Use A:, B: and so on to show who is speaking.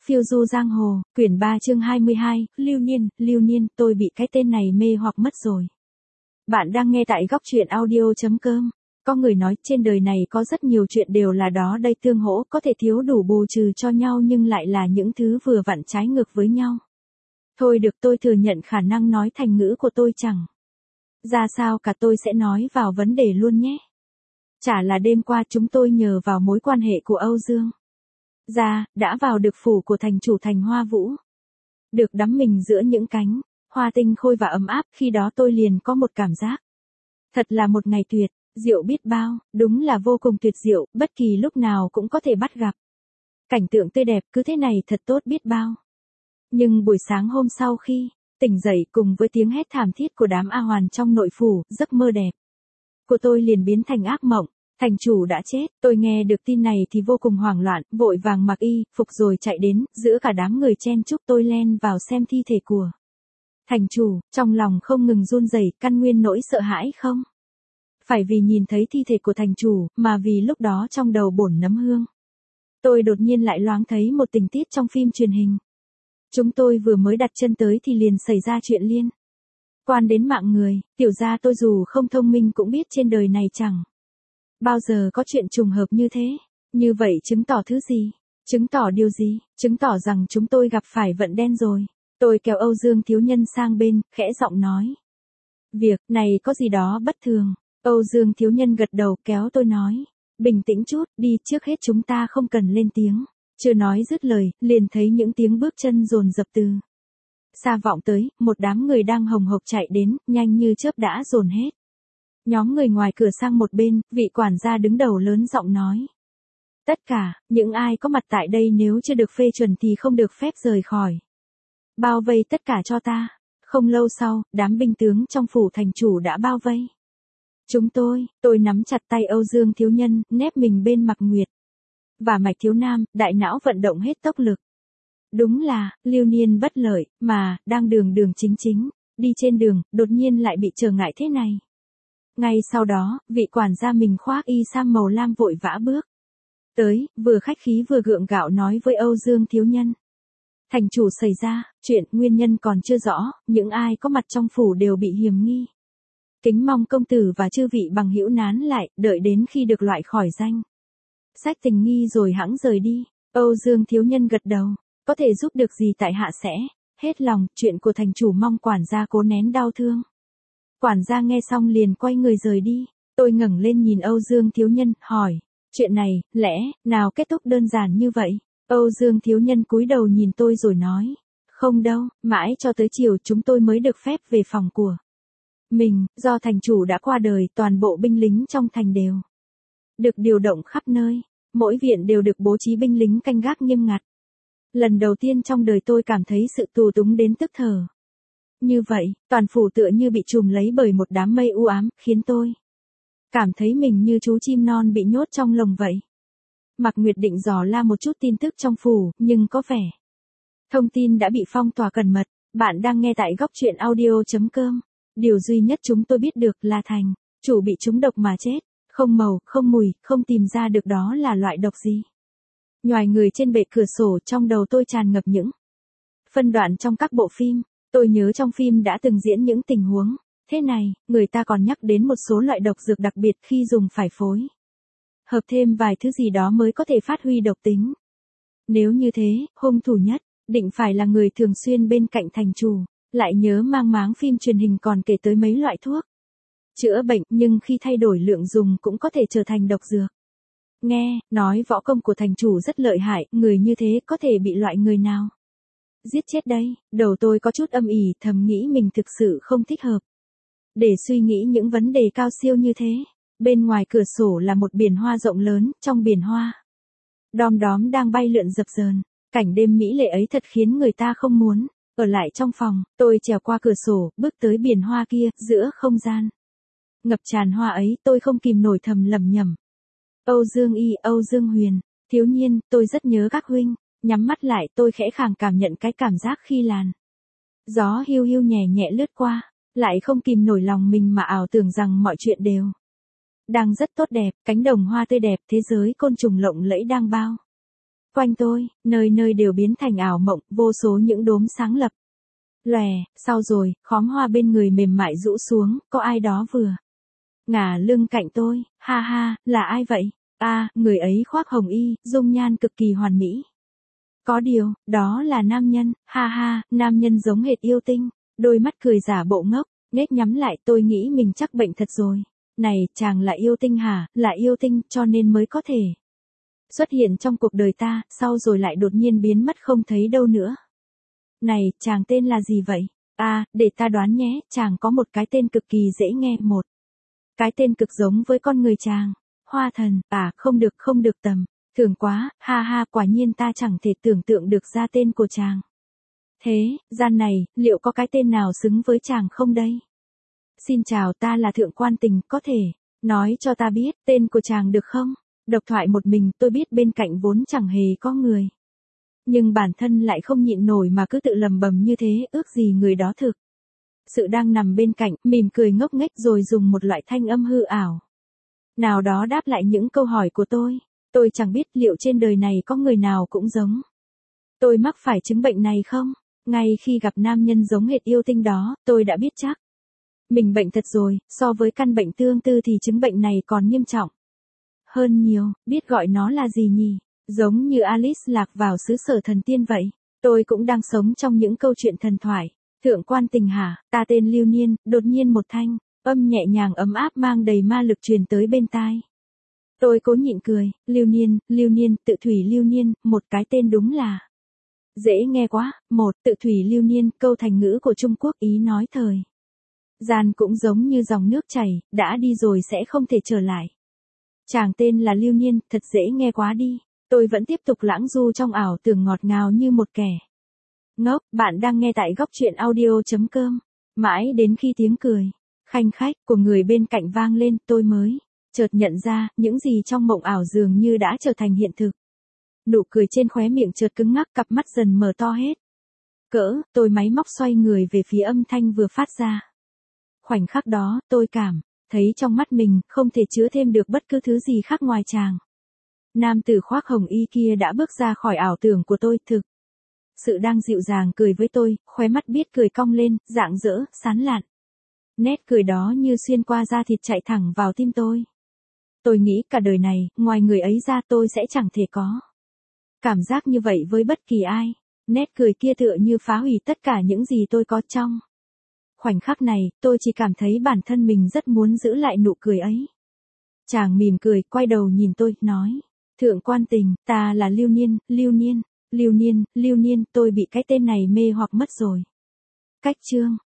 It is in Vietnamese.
A: Phiêu du giang hồ, quyển 3 chương 22, Lưu Niên, tôi bị cái tên này mê hoặc mất rồi. Bạn đang nghe tại góc truyện audio.com. Có người nói trên đời này có rất nhiều chuyện đều là đó đây tương hỗ, có thể thiếu đủ bù trừ cho nhau nhưng lại là những thứ vừa vặn trái ngược với nhau. Thôi được, tôi thừa nhận khả năng nói thành ngữ của tôi chẳng ra sao cả, tôi sẽ nói vào vấn đề luôn nhé. Chả là đêm qua chúng tôi nhờ vào mối quan hệ của Âu Dương đã vào được phủ của thành chủ thành Hoa Vũ. Được đắm mình giữa những cánh hoa tinh khôi và ấm áp, khi đó tôi liền có một cảm giác. Thật là một ngày tuyệt diệu biết bao, đúng là vô cùng tuyệt diệu, bất kỳ lúc nào cũng có thể bắt gặp. Cảnh tượng tươi đẹp cứ thế này thật tốt biết bao. Nhưng buổi sáng hôm sau khi tỉnh dậy cùng với tiếng hét thảm thiết của đám A Hoàn trong nội phủ, giấc mơ đẹp của tôi liền biến thành ác mộng. Thành chủ đã chết, tôi nghe được tin này thì vô cùng hoảng loạn, vội vàng mặc y phục rồi chạy đến, giữa cả đám người chen chúc tôi len vào xem thi thể của thành chủ, trong lòng không ngừng run rẩy, căn nguyên nỗi sợ hãi không phải vì nhìn thấy thi thể của thành chủ, mà vì lúc đó trong đầu bổn nấm hương. Tôi đột nhiên lại loáng thấy một tình tiết trong phim truyền hình. Chúng tôi vừa mới đặt chân tới thì liền xảy ra chuyện liên quan đến mạng người, tiểu ra tôi dù không thông minh cũng biết trên đời này chẳng bao giờ có chuyện trùng hợp như thế. Như vậy chứng tỏ thứ gì? Chứng tỏ điều gì? Chứng tỏ rằng chúng tôi gặp phải vận đen rồi. Tôi kéo Âu Dương thiếu nhân sang bên, khẽ giọng nói. Việc này có gì đó bất thường. Âu Dương thiếu nhân gật đầu, kéo tôi nói. Bình tĩnh chút, đi, trước hết chúng ta không cần lên tiếng. Chưa nói dứt lời, liền thấy những tiếng bước chân dồn dập từ xa vọng tới, một đám người đang hồng hộc chạy đến, nhanh như chớp đã dồn hết nhóm người ngoài cửa sang một bên, vị quản gia đứng đầu lớn giọng nói. Tất cả, những ai có mặt tại đây nếu chưa được phê chuẩn thì không được phép rời khỏi. Bao vây tất cả cho ta. Không lâu sau, đám binh tướng trong phủ thành chủ đã bao vây chúng tôi nắm chặt tay Âu Dương thiếu nhân, nép mình bên Mặc Nguyệt và Mạch thiếu nam, đại não vận động hết tốc lực. Đúng là, lưu niên bất lợi, mà, đang đường chính, đi trên đường, đột nhiên lại bị trở ngại thế này. Ngay sau đó, vị quản gia mình khoác y sam màu lam vội vã bước tới, vừa khách khí vừa gượng gạo nói với Âu Dương thiếu nhân. Thành chủ xảy ra chuyện, nguyên nhân còn chưa rõ, những ai có mặt trong phủ đều bị hiềm nghi. Kính mong công tử và chư vị bằng hữu nán lại, đợi đến khi được loại khỏi danh sách tình nghi rồi hẵng rời đi. Âu Dương thiếu nhân gật đầu, có thể giúp được gì tại hạ sẽ hết lòng, chuyện của thành chủ mong quản gia cố nén đau thương. Quản gia nghe xong liền quay người rời đi. Tôi ngẩng lên nhìn Âu Dương thiếu nhân, hỏi, chuyện này, lẽ nào kết thúc đơn giản như vậy? Âu Dương thiếu nhân cúi đầu nhìn tôi rồi nói, không đâu, mãi cho tới chiều chúng tôi mới được phép về phòng của mình, do thành chủ đã qua đời, toàn bộ binh lính trong thành đều được điều động khắp nơi, mỗi viện đều được bố trí binh lính canh gác nghiêm ngặt. Lần đầu tiên trong đời tôi cảm thấy sự tù túng đến tức thở. Như vậy, toàn phủ tựa như bị trùm lấy bởi một đám mây u ám, khiến tôi cảm thấy mình như chú chim non bị nhốt trong lồng vậy. Mạc Nguyệt định dò la một chút tin tức trong phủ, nhưng có vẻ thông tin đã bị phong tỏa cẩn mật. Bạn đang nghe tại góc truyện audio.com. Điều duy nhất chúng tôi biết được là thành chủ bị trúng độc mà chết, không màu, không mùi, không tìm ra được đó là loại độc gì. Nhoài người trên bệ cửa sổ, trong đầu tôi tràn ngập những phân đoạn trong các bộ phim. Tôi nhớ trong phim đã từng diễn những tình huống thế này, người ta còn nhắc đến một số loại độc dược đặc biệt khi dùng phải phối hợp thêm vài thứ gì đó mới có thể phát huy độc tính. Nếu như thế, hung thủ nhất định phải là người thường xuyên bên cạnh thành chủ. Lại nhớ mang máng phim truyền hình còn kể tới mấy loại thuốc chữa bệnh, nhưng khi thay đổi lượng dùng cũng có thể trở thành độc dược. Nghe nói võ công của thành chủ rất lợi hại, người như thế có thể bị loại người nào giết chết đây? Đầu tôi có chút âm ỉ, thầm nghĩ mình thực sự không thích hợp để suy nghĩ những vấn đề cao siêu như thế. Bên ngoài cửa sổ là một biển hoa rộng lớn, trong biển hoa đom đóm đang bay lượn dập dờn. Cảnh đêm mỹ lệ ấy thật khiến người ta không muốn ở lại trong phòng. Tôi trèo qua cửa sổ, bước tới biển hoa kia, giữa không gian ngập tràn hoa ấy, tôi không kìm nổi thầm lẩm nhẩm. Âu Dương Y, Âu Dương Huyền, thiếu nhiên, tôi rất nhớ các huynh. Nhắm mắt lại, tôi khẽ khàng cảm nhận cái cảm giác khi làn gió hiu hiu nhẹ nhẹ lướt qua, lại không kìm nổi lòng mình mà ảo tưởng rằng mọi chuyện đều đang rất tốt đẹp, cánh đồng hoa tươi đẹp, thế giới côn trùng lộng lẫy đang bao Quanh tôi, nơi nơi đều biến thành ảo mộng, vô số những đốm sáng lập lòe, sau rồi, khóm hoa bên người mềm mại rũ xuống, có ai đó vừa ngả lưng cạnh tôi, ha ha, là ai vậy? Người ấy khoác hồng y, dung nhan cực kỳ hoàn mỹ. Có điều, đó là nam nhân, ha ha, nam nhân giống hệt yêu tinh, đôi mắt cười giả bộ ngốc, nhếch nhắm lại, tôi nghĩ mình chắc bệnh thật rồi. Này, chàng là yêu tinh hả? Là yêu tinh, cho nên mới có thể xuất hiện trong cuộc đời ta, sau rồi lại đột nhiên biến mất không thấy đâu nữa. Này, chàng tên là gì vậy? Để ta đoán nhé, chàng có một cái tên cực kỳ dễ nghe, một cái tên cực giống với con người chàng. Hoa thần, không được tầm thường quá, ha ha, quả nhiên ta chẳng thể tưởng tượng được ra tên của chàng. Thế, gian này, liệu có cái tên nào xứng với chàng không đây? Xin chào, ta là Thượng Quan Tình, có thể nói cho ta biết tên của chàng được không? Độc thoại một mình, tôi biết bên cạnh vốn chẳng hề có người. Nhưng bản thân lại không nhịn nổi mà cứ tự lầm bầm như thế, ước gì người đó thực sự đang nằm bên cạnh, mỉm cười ngốc nghếch rồi dùng một loại thanh âm hư ảo nào đó đáp lại những câu hỏi của tôi. Tôi chẳng biết liệu trên đời này có người nào cũng giống tôi mắc phải chứng bệnh này không? Ngay khi gặp nam nhân giống hệt yêu tinh đó, tôi đã biết chắc mình bệnh thật rồi, so với căn bệnh tương tư thì chứng bệnh này còn nghiêm trọng hơn nhiều, biết gọi nó là gì nhỉ? Giống như Alice lạc vào xứ sở thần tiên vậy. Tôi cũng đang sống trong những câu chuyện thần thoại. Thượng Quan Tình hả? Ta tên Lưu Niên, đột nhiên một thanh âm nhẹ nhàng ấm áp mang đầy ma lực truyền tới bên tai. Tôi cố nhịn cười, Lưu Niên, tự thủy Lưu Niên, một cái tên đúng là dễ nghe quá. Tự thủy Lưu Niên, câu thành ngữ của Trung Quốc, ý nói thời gian cũng giống như dòng nước chảy, đã đi rồi sẽ không thể trở lại. Chàng tên là Lưu Niên, thật dễ nghe quá đi. Tôi vẫn tiếp tục lãng du trong ảo tưởng ngọt ngào như một kẻ ngốc. Bạn đang nghe tại góc truyện audio.com. Mãi đến khi tiếng cười khanh khách của người bên cạnh vang lên, tôi mới chợt nhận ra, những gì trong mộng ảo dường như đã trở thành hiện thực. Nụ cười trên khóe miệng chợt cứng ngắc, cặp mắt dần mở to hết cỡ, tôi máy móc xoay người về phía âm thanh vừa phát ra. Khoảnh khắc đó, tôi cảm thấy trong mắt mình không thể chứa thêm được bất cứ thứ gì khác ngoài chàng nam tử khoác hồng y kia đã bước ra khỏi ảo tưởng của tôi, thực sự đang dịu dàng cười với tôi, khóe mắt biết cười cong lên, rạng rỡ, sán lạn. Nét cười đó như xuyên qua da thịt chạy thẳng vào tim tôi. Tôi nghĩ cả đời này, ngoài người ấy ra tôi sẽ chẳng thể có cảm giác như vậy với bất kỳ ai. Nét cười kia tựa như phá hủy tất cả những gì tôi có trong khoảnh khắc này. Tôi chỉ cảm thấy bản thân mình rất muốn giữ lại nụ cười ấy. Chàng mỉm cười, quay đầu nhìn tôi, nói: Thượng Quan Tình, ta là Lưu Niên, tôi bị cái tên này mê hoặc mất rồi. Cách chương